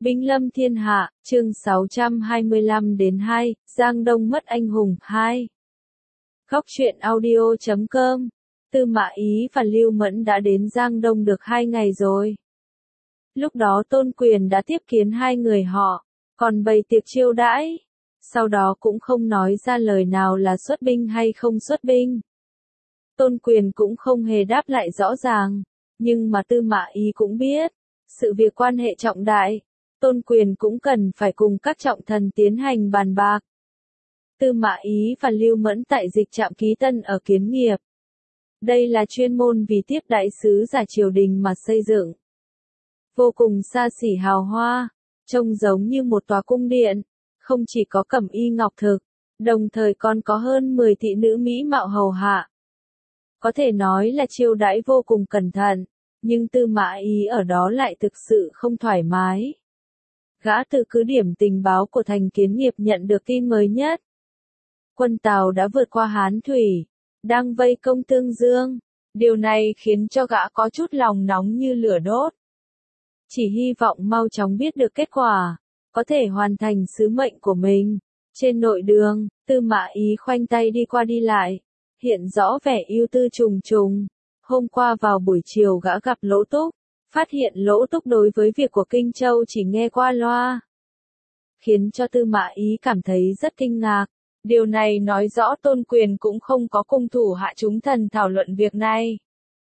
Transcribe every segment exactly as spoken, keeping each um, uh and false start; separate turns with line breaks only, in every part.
Binh lâm thiên hạ, chương sáu trăm hai mươi lăm đến hai, Giang Đông mất anh hùng, hai. Góc truyện audio chấm com. Tư Mã Ý và Lưu Mẫn đã đến Giang Đông được hai ngày rồi. Lúc đó Tôn Quyền đã tiếp kiến hai người họ, còn bày tiệc chiêu đãi. Sau đó cũng không nói ra lời nào là xuất binh hay không xuất binh. Tôn Quyền cũng không hề đáp lại rõ ràng, nhưng mà Tư Mã Ý cũng biết, sự việc quan hệ trọng đại. Tôn Quyền cũng cần phải cùng các trọng thần tiến hành bàn bạc. Tư Mã Ý và Lưu Mẫn tại dịch trạm Ký Tân ở Kiến Nghiệp. Đây là chuyên môn vì tiếp đại sứ giả triều đình mà xây dựng. Vô cùng xa xỉ hào hoa, trông giống như một tòa cung điện, không chỉ có cẩm y ngọc thực, đồng thời còn có hơn mười thị nữ mỹ mạo hầu hạ. Có thể nói là chiêu đãi vô cùng cẩn thận, nhưng Tư Mã Ý ở đó lại thực sự không thoải mái. Gã từ cứ điểm tình báo của thành Kiến Nghiệp nhận được tin mới nhất. Quân Tào đã vượt qua Hán Thủy, đang vây công Tương Dương. Điều này khiến cho gã có chút lòng nóng như lửa đốt. Chỉ hy vọng mau chóng biết được kết quả, có thể hoàn thành sứ mệnh của mình. Trên nội đường, Tư Mã Ý khoanh tay đi qua đi lại, hiện rõ vẻ ưu tư trùng trùng. Hôm qua vào buổi chiều gã gặp Lỗ Túc, phát hiện Lỗ Túc đối với việc của Kinh Châu chỉ nghe qua loa, khiến cho Tư Mã Ý cảm thấy rất kinh ngạc. Điều này nói rõ Tôn Quyền cũng không có cùng thủ hạ chúng thần thảo luận việc này.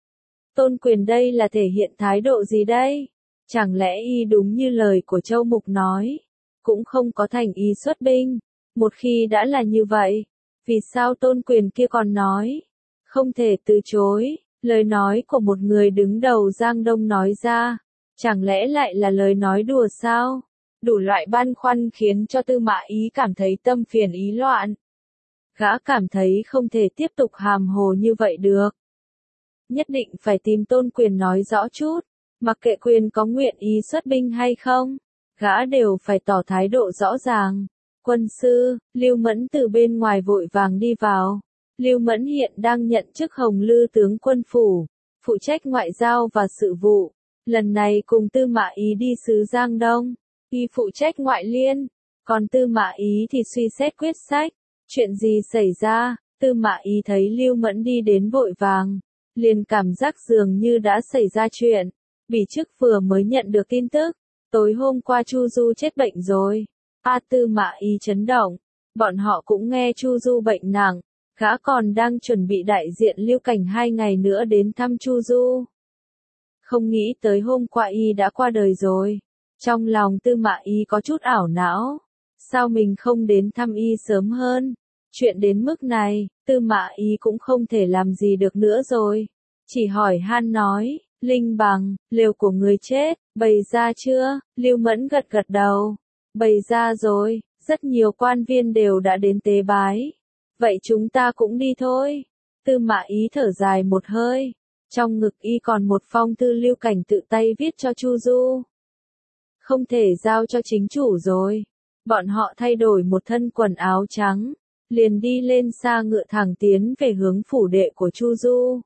Tôn Quyền đây là thể hiện thái độ gì đây? Chẳng lẽ y đúng như lời của Châu Mục nói, cũng không có thành ý xuất binh? Một khi đã là như vậy, vì sao Tôn Quyền kia còn nói, không thể từ chối, lời nói của một người đứng đầu Giang Đông nói ra, chẳng lẽ lại là lời nói đùa sao? Đủ loại băn khoăn khiến cho Tư Mã Ý cảm thấy tâm phiền ý loạn. Gã cảm thấy không thể tiếp tục hàm hồ như vậy được. Nhất định phải tìm Tôn Quyền nói rõ chút, mặc kệ Quyền có nguyện ý xuất binh hay không, gã đều phải tỏ thái độ rõ ràng. Quân sư, Lưu Mẫn từ bên ngoài vội vàng đi vào. Lưu Mẫn hiện đang nhận chức Hồng Lư tướng quân phủ, phụ trách ngoại giao và sự vụ. Lần này cùng Tư Mã Ý đi sứ Giang Đông, y phụ trách ngoại liên, còn Tư Mã Ý thì suy xét quyết sách. Chuyện gì xảy ra? Tư Mã Ý thấy Lưu Mẫn đi đến vội vàng, liền cảm giác dường như đã xảy ra chuyện. Bỉ Chức vừa mới nhận được tin tức, tối hôm qua Chu Du chết bệnh rồi. A Tư Mã Ý chấn động, bọn họ cũng nghe Chu Du bệnh nặng, gã còn đang chuẩn bị đại diện Lưu Cảnh hai ngày nữa đến thăm Chu Du. Không nghĩ tới hôm qua y đã qua đời rồi. Trong lòng Tư Mã Ý có chút ảo não, sao mình không đến thăm y sớm hơn? Chuyện đến mức này, Tư Mã Ý cũng không thể làm gì được nữa rồi. Chỉ hỏi han nói, Linh Bằng, lều của người chết, bày ra chưa? Lưu Mẫn gật gật đầu. Bày ra rồi, rất nhiều quan viên đều đã đến tế bái. Vậy chúng ta cũng đi thôi. Tư Mã Ý thở dài một hơi. Trong ngực y còn một phong thư Lưu Cảnh tự tay viết cho Chu Du. Không thể giao cho chính chủ rồi. Bọn họ thay đổi một thân quần áo trắng, liền đi lên xa ngựa thẳng tiến về hướng phủ đệ của Chu Du.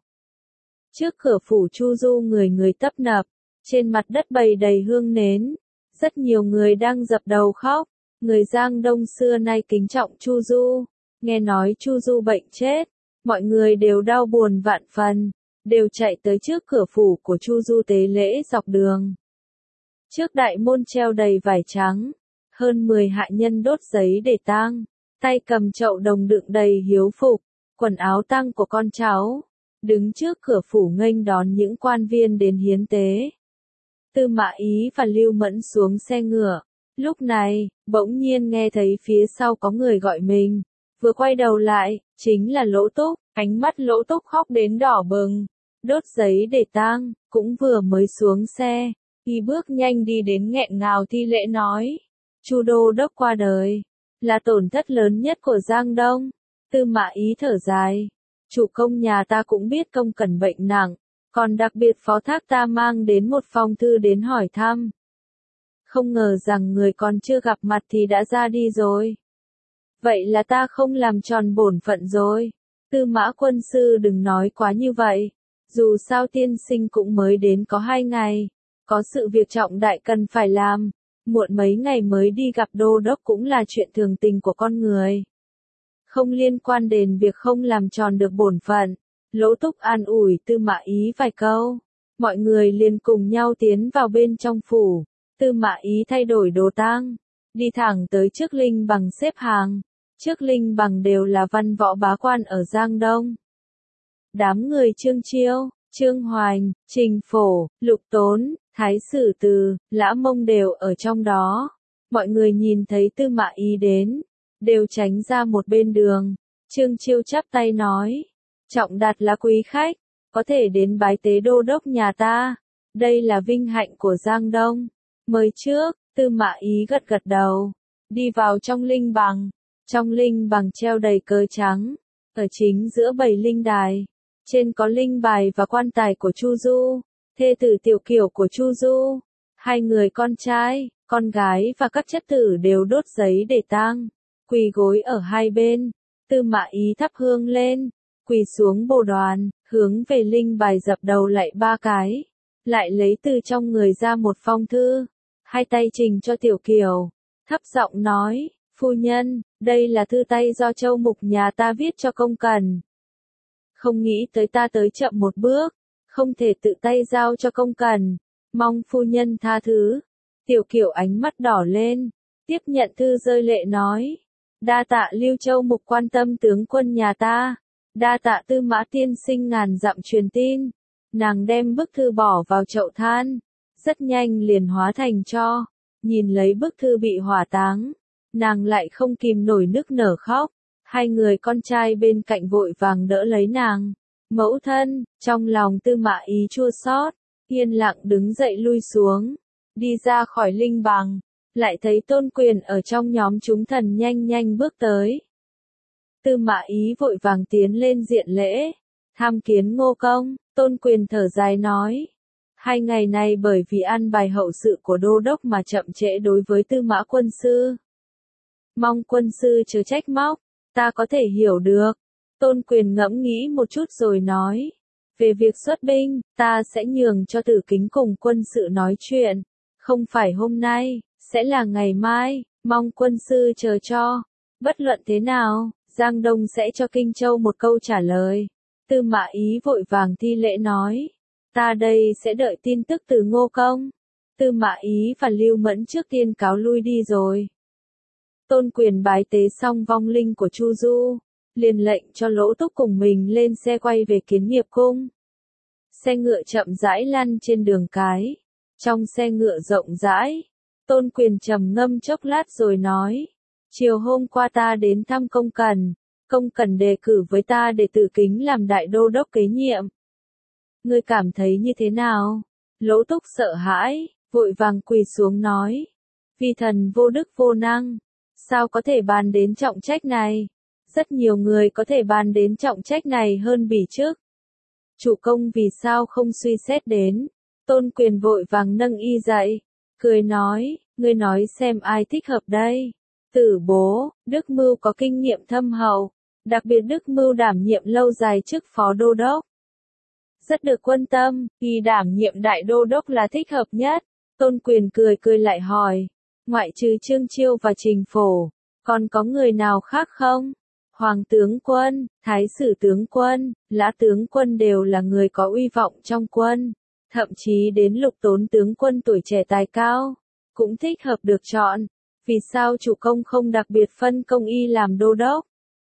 Trước cửa phủ Chu Du người người tấp nập, trên mặt đất bày đầy hương nến, rất nhiều người đang dập đầu khóc. Người Giang Đông xưa nay kính trọng Chu Du, nghe nói Chu Du bệnh chết, mọi người đều đau buồn vạn phần, đều chạy tới trước cửa phủ của Chu Du tế lễ dọc đường. Trước đại môn treo đầy vải trắng, hơn mười hạ nhân đốt giấy để tang, tay cầm chậu đồng đựng đầy hiếu phục, quần áo tang của con cháu, đứng trước cửa phủ nghênh đón những quan viên đến hiến tế. Tư Mã Ý và Lưu Mẫn xuống xe ngựa, lúc này, bỗng nhiên nghe thấy phía sau có người gọi mình, vừa quay đầu lại, chính là Lỗ Túc, ánh mắt Lỗ Túc khóc đến đỏ bừng, đốt giấy để tang, cũng vừa mới xuống xe. Y bước nhanh đi đến nghẹn ngào thi lễ nói, Chu đô đốc qua đời, là tổn thất lớn nhất của Giang Đông. Tư Mã Ý thở dài, chủ công nhà ta cũng biết công cần bệnh nặng, còn đặc biệt phó thác ta mang đến một phong thư đến hỏi thăm. Không ngờ rằng người còn chưa gặp mặt thì đã ra đi rồi. Vậy là ta không làm tròn bổn phận rồi. Tư Mã quân sư đừng nói quá như vậy, dù sao tiên sinh cũng mới đến có hai ngày. Có sự việc trọng đại cần phải làm, muộn mấy ngày mới đi gặp đô đốc cũng là chuyện thường tình của con người. Không liên quan đến việc không làm tròn được bổn phận. Lỗ Túc an ủi Tư Mã Ý vài câu. Mọi người liền cùng nhau tiến vào bên trong phủ. Tư Mã Ý thay đổi đồ tang, đi thẳng tới trước linh bằng xếp hàng. Trước linh bằng đều là văn võ bá quan ở Giang Đông. Đám người Trương Chiêu, Trương Hoành, Trình Phổ, Lục Tốn, Thái Sử Từ, Lã Mông đều ở trong đó. Mọi người nhìn thấy Tư Mã Ý đến, đều tránh ra một bên đường. Trương Chiêu chắp tay nói, Trọng Đạt là quý khách, có thể đến bái tế đô đốc nhà ta. Đây là vinh hạnh của Giang Đông. Mời trước. Tư Mã Ý gật gật đầu, đi vào trong linh bằng. Trong linh bằng treo đầy cờ trắng, ở chính giữa bảy linh đài. Trên có linh bài và quan tài của Chu Du, thê tử Tiểu Kiều của Chu Du. Hai người con trai, con gái và các chất tử đều đốt giấy để tang, quỳ gối ở hai bên. Tư Mã Ý thắp hương lên, quỳ xuống bồ đoàn, hướng về linh bài dập đầu lạy ba cái, lại lấy từ trong người ra một phong thư, hai tay trình cho Tiểu Kiều, thấp giọng nói, phu nhân, đây là thư tay do Châu Mục nhà ta viết cho công cần. Không nghĩ tới ta tới chậm một bước, không thể tự tay giao cho công cần, mong phu nhân tha thứ. Tiểu Kiều ánh mắt đỏ lên, tiếp nhận thư rơi lệ nói, đa tạ Lưu Châu Mục quan tâm tướng quân nhà ta, đa tạ Tư Mã tiên sinh ngàn dặm truyền tin. Nàng đem bức thư bỏ vào chậu than, rất nhanh liền hóa thành tro. Nhìn lấy bức thư bị hỏa táng, nàng lại không kìm nổi nức nở khóc. Hai người con trai bên cạnh vội vàng đỡ lấy nàng. Mẫu thân, trong lòng Tư Mã Ý chua xót, yên lặng đứng dậy lui xuống, đi ra khỏi linh bằng, lại thấy Tôn Quyền ở trong nhóm chúng thần nhanh nhanh bước tới. Tư Mã Ý vội vàng tiến lên diện lễ, tham kiến Ngô công. Tôn Quyền thở dài nói, hai ngày này bởi vì an bài hậu sự của đô đốc mà chậm trễ đối với Tư Mã quân sư. Mong quân sư chớ trách móc, ta có thể hiểu được. Tôn Quyền ngẫm nghĩ một chút rồi nói, về việc xuất binh, ta sẽ nhường cho Tử Kính cùng quân sự nói chuyện, không phải hôm nay, sẽ là ngày mai, mong quân sư chờ cho. Bất luận thế nào, Giang Đông sẽ cho Kinh Châu một câu trả lời. Tư Mã Ý vội vàng thi lễ nói, ta đây sẽ đợi tin tức từ Ngô công. Tư Mã Ý và Lưu Mẫn trước tiên cáo lui đi rồi. Tôn Quyền bái tế xong vong linh của Chu Du, liền lệnh cho Lỗ Túc cùng mình lên xe quay về Kiến Nghiệp cung. Xe ngựa chậm rãi lăn trên đường cái. Trong xe ngựa rộng rãi, Tôn Quyền trầm ngâm chốc lát rồi nói, chiều hôm qua ta đến thăm công cần, công cần đề cử với ta để Tử Kính làm đại đô đốc kế nhiệm. Ngươi cảm thấy như thế nào? Lỗ Túc sợ hãi, vội vàng quỳ xuống nói, vì thần vô đức vô năng, sao có thể bàn đến trọng trách này? Rất nhiều người có thể bàn đến trọng trách này hơn bỉ trước. Chủ công vì sao không suy xét đến? Tôn Quyền vội vàng nâng y dậy, cười nói, ngươi nói xem ai thích hợp đây? Tử bố, Đức Mưu có kinh nghiệm thâm hậu, đặc biệt Đức Mưu đảm nhiệm lâu dài chức phó đô đốc. Rất được quan tâm, y đảm nhiệm đại đô đốc là thích hợp nhất. Tôn Quyền cười cười lại hỏi, ngoại trừ Trương Chiêu và Trình Phổ, còn có người nào khác không? Hoàng tướng quân, Thái sử tướng quân, Lã tướng quân đều là người có uy vọng trong quân, thậm chí đến Lục Tốn tướng quân tuổi trẻ tài cao, cũng thích hợp được chọn. Vì sao chủ công không đặc biệt phân công y làm đô đốc?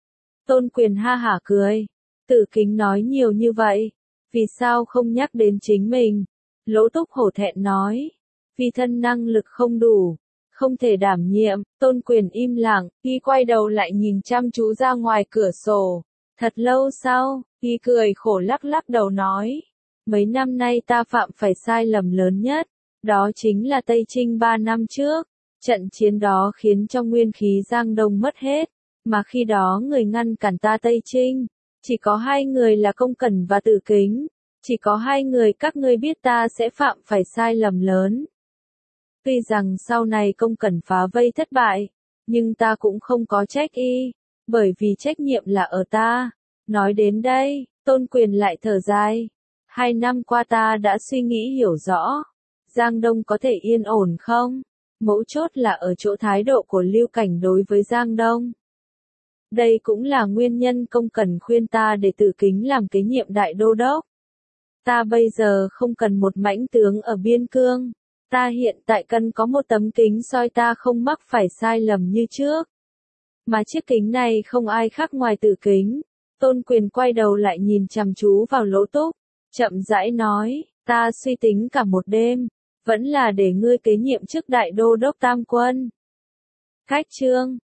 Tôn Quyền ha hả cười, Tử Kính nói nhiều như vậy, vì sao không nhắc đến chính mình? Lỗ Túc hổ thẹn nói, vì thân năng lực không đủ, không thể đảm nhiệm. Tôn Quyền im lặng, y quay đầu lại nhìn chăm chú ra ngoài cửa sổ. Thật lâu sau, y cười khổ lắc lắc đầu nói, mấy năm nay ta phạm phải sai lầm lớn nhất, đó chính là Tây Trinh ba năm trước. Trận chiến đó khiến cho nguyên khí Giang Đông mất hết, mà khi đó người ngăn cản ta Tây Trinh, chỉ có hai người là Công Cẩn và Tử Kính, chỉ có hai người các ngươi biết ta sẽ phạm phải sai lầm lớn. Tuy rằng sau này Công Cẩn phá vây thất bại, nhưng ta cũng không có trách y, bởi vì trách nhiệm là ở ta. Nói đến đây, Tôn Quyền lại thở dài, hai năm qua ta đã suy nghĩ hiểu rõ, Giang Đông có thể yên ổn không? Mấu chốt là ở chỗ thái độ của Lưu Cảnh đối với Giang Đông. Đây cũng là nguyên nhân Công cần khuyên ta để Tử Kính làm kế nhiệm đại đô đốc. Ta bây giờ không cần một mãnh tướng ở biên cương. Ta hiện tại cần có một tấm kính soi ta không mắc phải sai lầm như trước. Mà chiếc kính này không ai khác ngoài Tử Kính. Tôn Quyền quay đầu lại nhìn chăm chú vào Lỗ Túc, chậm rãi nói, ta suy tính cả một đêm, vẫn là để ngươi kế nhiệm chức đại đô đốc Tam Quân. Khách chương